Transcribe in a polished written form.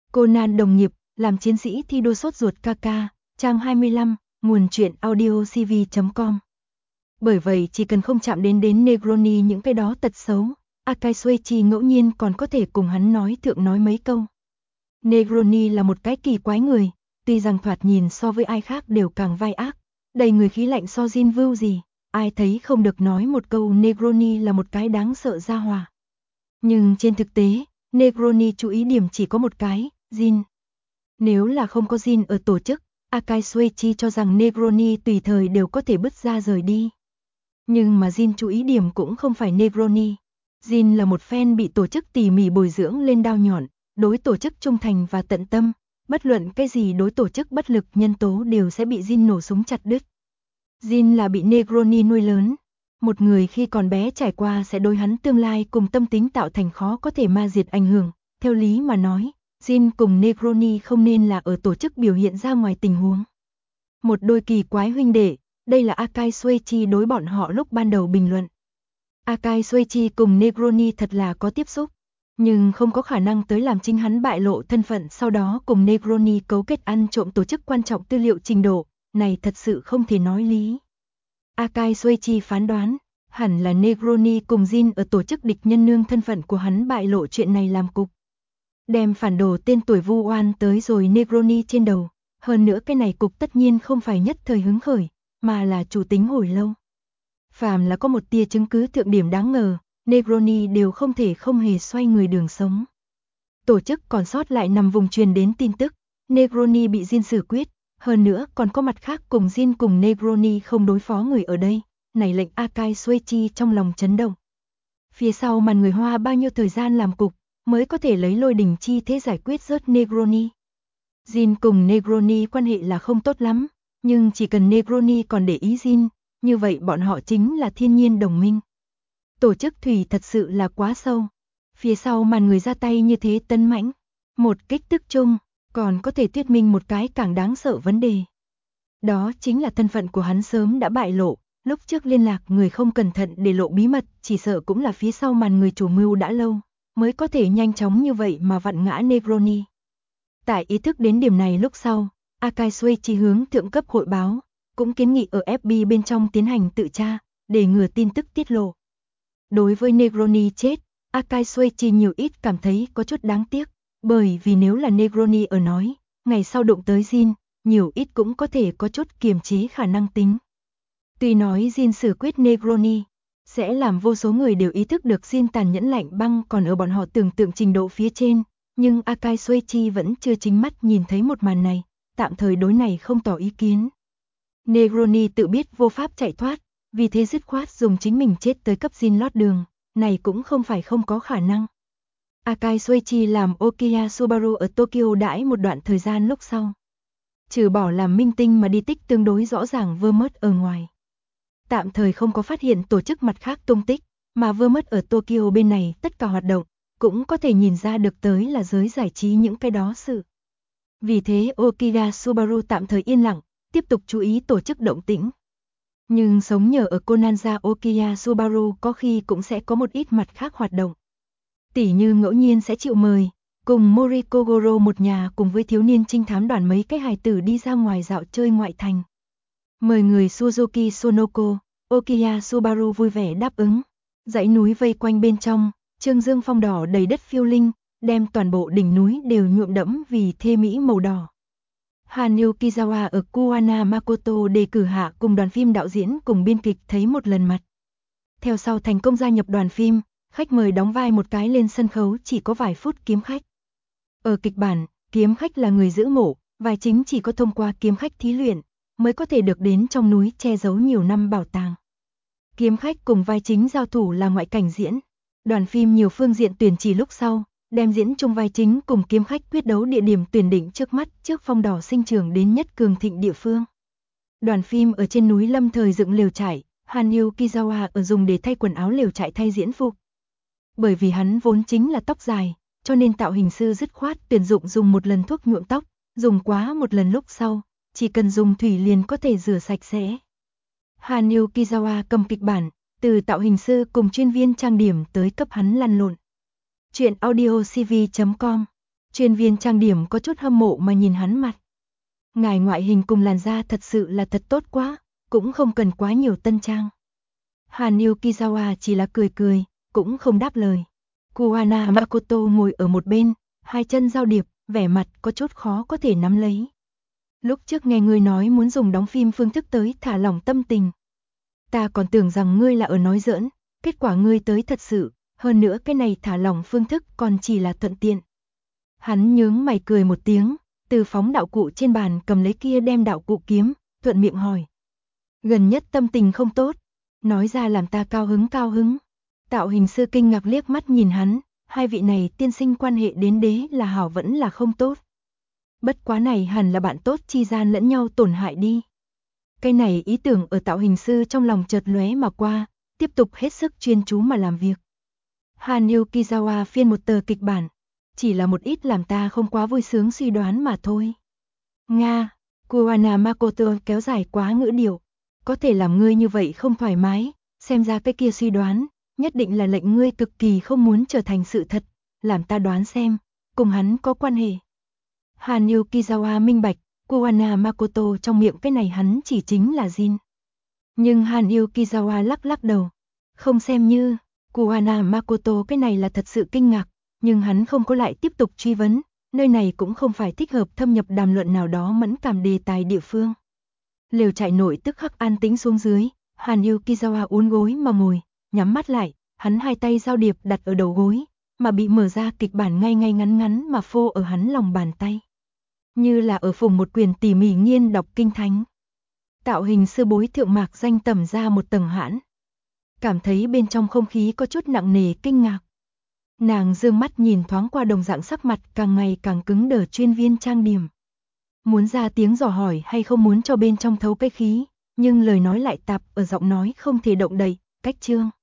Conan đồng nghiệp, làm chiến sĩ thi đua sốt ruột KK, trang 25, nguồn truyện audio cv.com. Bởi vậy chỉ cần không chạm đến Negroni những cái đó tật xấu, Akai Suechi ngẫu nhiên còn có thể cùng hắn nói mấy câu. Negroni là một cái kỳ quái người, tuy rằng thoạt nhìn so với ai khác đều càng vai ác, đầy người khí lạnh so Jin View gì, ai thấy không được nói một câu Negroni là một cái đáng sợ gia hỏa. Nhưng trên thực tế, Negroni chú ý điểm chỉ có một cái, Jin. Nếu là không có Jin ở tổ chức, Akai Suechi cho rằng Negroni tùy thời đều có thể bứt ra rời đi. Nhưng mà Jin chú ý điểm cũng không phải Negroni. Jin là một fan bị tổ chức tỉ mỉ bồi dưỡng lên đao nhọn, đối tổ chức trung thành và tận tâm, bất luận cái gì đối tổ chức bất lực nhân tố đều sẽ bị Jin nổ súng chặt đứt. Jin là bị Negroni nuôi lớn. Một người khi còn bé trải qua sẽ đối hắn tương lai cùng tâm tính tạo thành khó có thể ma diệt ảnh hưởng. Theo lý mà nói, Jin cùng Negroni không nên là ở tổ chức biểu hiện ra ngoài tình huống. Một đôi kỳ quái huynh đệ, đây là Akai Suechi đối bọn họ lúc ban đầu bình luận. Akai Suechi cùng Negroni thật là có tiếp xúc, nhưng không có khả năng tới làm chính hắn bại lộ thân phận sau đó cùng Negroni cấu kết ăn trộm tổ chức quan trọng tư liệu trình độ, này thật sự không thể nói lý. Akai Suechi phán đoán, hẳn là Negroni cùng Jin ở tổ chức địch nhân nương thân phận của hắn bại lộ chuyện này làm cục. Đem phản đồ tên tuổi vu oan tới rồi Negroni trên đầu, hơn nữa cái này cục tất nhiên không phải nhất thời hứng khởi, mà là chủ tính hồi lâu. Phàm là có một tia chứng cứ thượng điểm đáng ngờ, Negroni đều không thể không hề xoay người đường sống. Tổ chức còn sót lại nằm vùng truyền đến tin tức, Negroni bị Jin xử quyết, hơn nữa còn có mặt khác cùng Jin cùng Negroni không đối phó người ở đây, này lệnh Akai Suechi trong lòng chấn động. Phía sau màn người Hoa bao nhiêu thời gian làm cục, mới có thể lấy lôi đình chi thế giải quyết rớt Negroni. Jin cùng Negroni quan hệ là không tốt lắm, nhưng chỉ cần Negroni còn để ý Jin, như vậy bọn họ chính là thiên nhiên đồng minh. Tổ chức thủy thật sự là quá sâu. Phía sau màn người ra tay như thế tấn mãnh, một kích tức chung, còn có thể thuyết minh một cái càng đáng sợ vấn đề. Đó chính là thân phận của hắn sớm đã bại lộ, lúc trước liên lạc người không cẩn thận để lộ bí mật, chỉ sợ cũng là phía sau màn người chủ mưu đã lâu, mới có thể nhanh chóng như vậy mà vặn ngã Negroni. Tại ý thức đến điểm này lúc sau, Akai Suechi hướng thượng cấp hội báo, cũng kiến nghị ở FB bên trong tiến hành tự tra, để ngừa tin tức tiết lộ. Đối với Negroni chết, Akai Suechi nhiều ít cảm thấy có chút đáng tiếc, bởi vì nếu là Negroni ở nói, ngày sau đụng tới Jin, nhiều ít cũng có thể có chút kiềm chế khả năng tính. Tuy nói Jin xử quyết Negroni, sẽ làm vô số người đều ý thức được Jin tàn nhẫn lạnh băng còn ở bọn họ tưởng tượng trình độ phía trên, nhưng Akai Suechi vẫn chưa chính mắt nhìn thấy một màn này, tạm thời đối này không tỏ ý kiến. Negroni tự biết vô pháp chạy thoát, vì thế dứt khoát dùng chính mình chết tới cấp Jin lót đường, này cũng không phải không có khả năng. Akai Suechi làm Okiya Subaru ở Tokyo đãi một đoạn thời gian lúc sau. Trừ bỏ làm minh tinh mà đi tích tương đối rõ ràng vơ mất ở ngoài. Tạm thời không có phát hiện tổ chức mặt khác tung tích, mà vơ mất ở Tokyo bên này tất cả hoạt động, cũng có thể nhìn ra được tới là giới giải trí những cái đó sự. Vì thế Okiya Subaru tạm thời yên lặng, tiếp tục chú ý tổ chức động tĩnh. Nhưng sống nhờ ở Konanza Okiya Subaru có khi cũng sẽ có một ít mặt khác hoạt động. Tỉ như ngẫu nhiên sẽ chịu mời, cùng Mori Kogoro một nhà cùng với thiếu niên trinh thám đoàn mấy cái hài tử đi ra ngoài dạo chơi ngoại thành. Mời người Suzuki Sonoko, Okiya Subaru vui vẻ đáp ứng. Dãy núi vây quanh bên trong, trương dương phong đỏ đầy đất phiêu linh, đem toàn bộ đỉnh núi đều nhuộm đẫm vì thê mỹ màu đỏ. Hanyu Kizawa ở Kuwana Makoto đề cử hạ cùng đoàn phim đạo diễn cùng biên kịch thấy một lần mặt. Theo sau thành công gia nhập đoàn phim, khách mời đóng vai một cái lên sân khấu chỉ có vài phút kiếm khách. Ở kịch bản, kiếm khách là người giữ mộ, vai chính chỉ có thông qua kiếm khách thí luyện, mới có thể được đến trong núi che giấu nhiều năm bảo tàng. Kiếm khách cùng vai chính giao thủ là ngoại cảnh diễn. Đoàn phim nhiều phương diện tuyển chỉ lúc sau, đem diễn chung vai chính cùng kiếm khách quyết đấu địa điểm tuyển định trước mắt trước phong đỏ sinh trưởng đến nhất cường thịnh địa phương. Đoàn phim ở trên núi lâm thời dựng lều trại, Hanyu Kizawa ở dùng để thay quần áo lều trại thay diễn phục. Bởi vì hắn vốn chính là tóc dài, cho nên tạo hình sư dứt khoát tuyển dụng dùng một lần thuốc nhuộm tóc, dùng quá một lần lúc sau, chỉ cần dùng thủy liền có thể rửa sạch sẽ. Hanyu Kizawa cầm kịch bản, từ tạo hình sư cùng chuyên viên trang điểm tới cấp hắn lăn lộn. Chuyện audio cv.com Chuyên viên trang điểm có chút hâm mộ mà nhìn hắn mặt. Ngài ngoại hình cùng làn da thật sự là thật tốt quá, cũng không cần quá nhiều tân trang. Hàn Yukizawa chỉ là cười cười, cũng không đáp lời. Kuwana Makoto ngồi ở một bên, hai chân giao điệp, vẻ mặt có chút khó có thể nắm lấy. Lúc trước nghe ngươi nói muốn dùng đóng phim phương thức tới thả lỏng tâm tình. Ta còn tưởng rằng ngươi là ở nói giỡn, kết quả ngươi tới thật sự, hơn nữa cái này thả lỏng phương thức còn chỉ là thuận tiện. Hắn nhướng mày cười một tiếng, từ phóng đạo cụ trên bàn cầm lấy kia đem đạo cụ kiếm, thuận miệng hỏi. Gần nhất tâm tình không tốt, nói ra làm ta cao hứng. Tạo hình sư kinh ngạc liếc mắt nhìn hắn, hai vị này tiên sinh quan hệ đến đế là hảo vẫn là không tốt. Bất quá này hẳn là bạn tốt chi gian lẫn nhau tổn hại đi. Cái này ý tưởng ở tạo hình sư trong lòng chợt lóe mà qua, tiếp tục hết sức chuyên chú mà làm việc. Hàn Yukizawa phiên một tờ kịch bản, chỉ là một ít làm ta không quá vui sướng suy đoán mà thôi. Nga, Kuwana Makoto kéo dài quá ngữ điệu, có thể làm ngươi như vậy không thoải mái, xem ra cái kia suy đoán, nhất định là lệnh ngươi cực kỳ không muốn trở thành sự thật, làm ta đoán xem, cùng hắn có quan hệ. Hàn Yukizawa minh bạch, Kuwana Makoto trong miệng cái này hắn chỉ chính là Jin. Nhưng Hàn Yukizawa lắc đầu, không xem như, Kuwana Makoto cái này là thật sự kinh ngạc, nhưng hắn không có lại tiếp tục truy vấn, nơi này cũng không phải thích hợp thâm nhập đàm luận nào đó mẫn cảm đề tài địa phương. Lều trại nội tức khắc an tĩnh xuống dưới, Hàn Yukizawa uốn gối mà ngồi, nhắm mắt lại, hắn hai tay giao điệp đặt ở đầu gối, mà bị mở ra kịch bản ngay ngắn mà phô ở hắn lòng bàn tay. Như là ở phùng một quyển tỉ mỉ nghiên đọc kinh thánh. Tạo hình sư Bối Thượng Mạc Danh tẩm ra một tầng hãn. Cảm thấy bên trong không khí có chút nặng nề kinh ngạc. Nàng dương mắt nhìn thoáng qua đồng dạng sắc mặt càng ngày càng cứng đờ chuyên viên trang điểm. Muốn ra tiếng dò hỏi hay không muốn cho bên trong thấu cái khí, nhưng lời nói lại tạp ở giọng nói không thể động đậy, cách chương.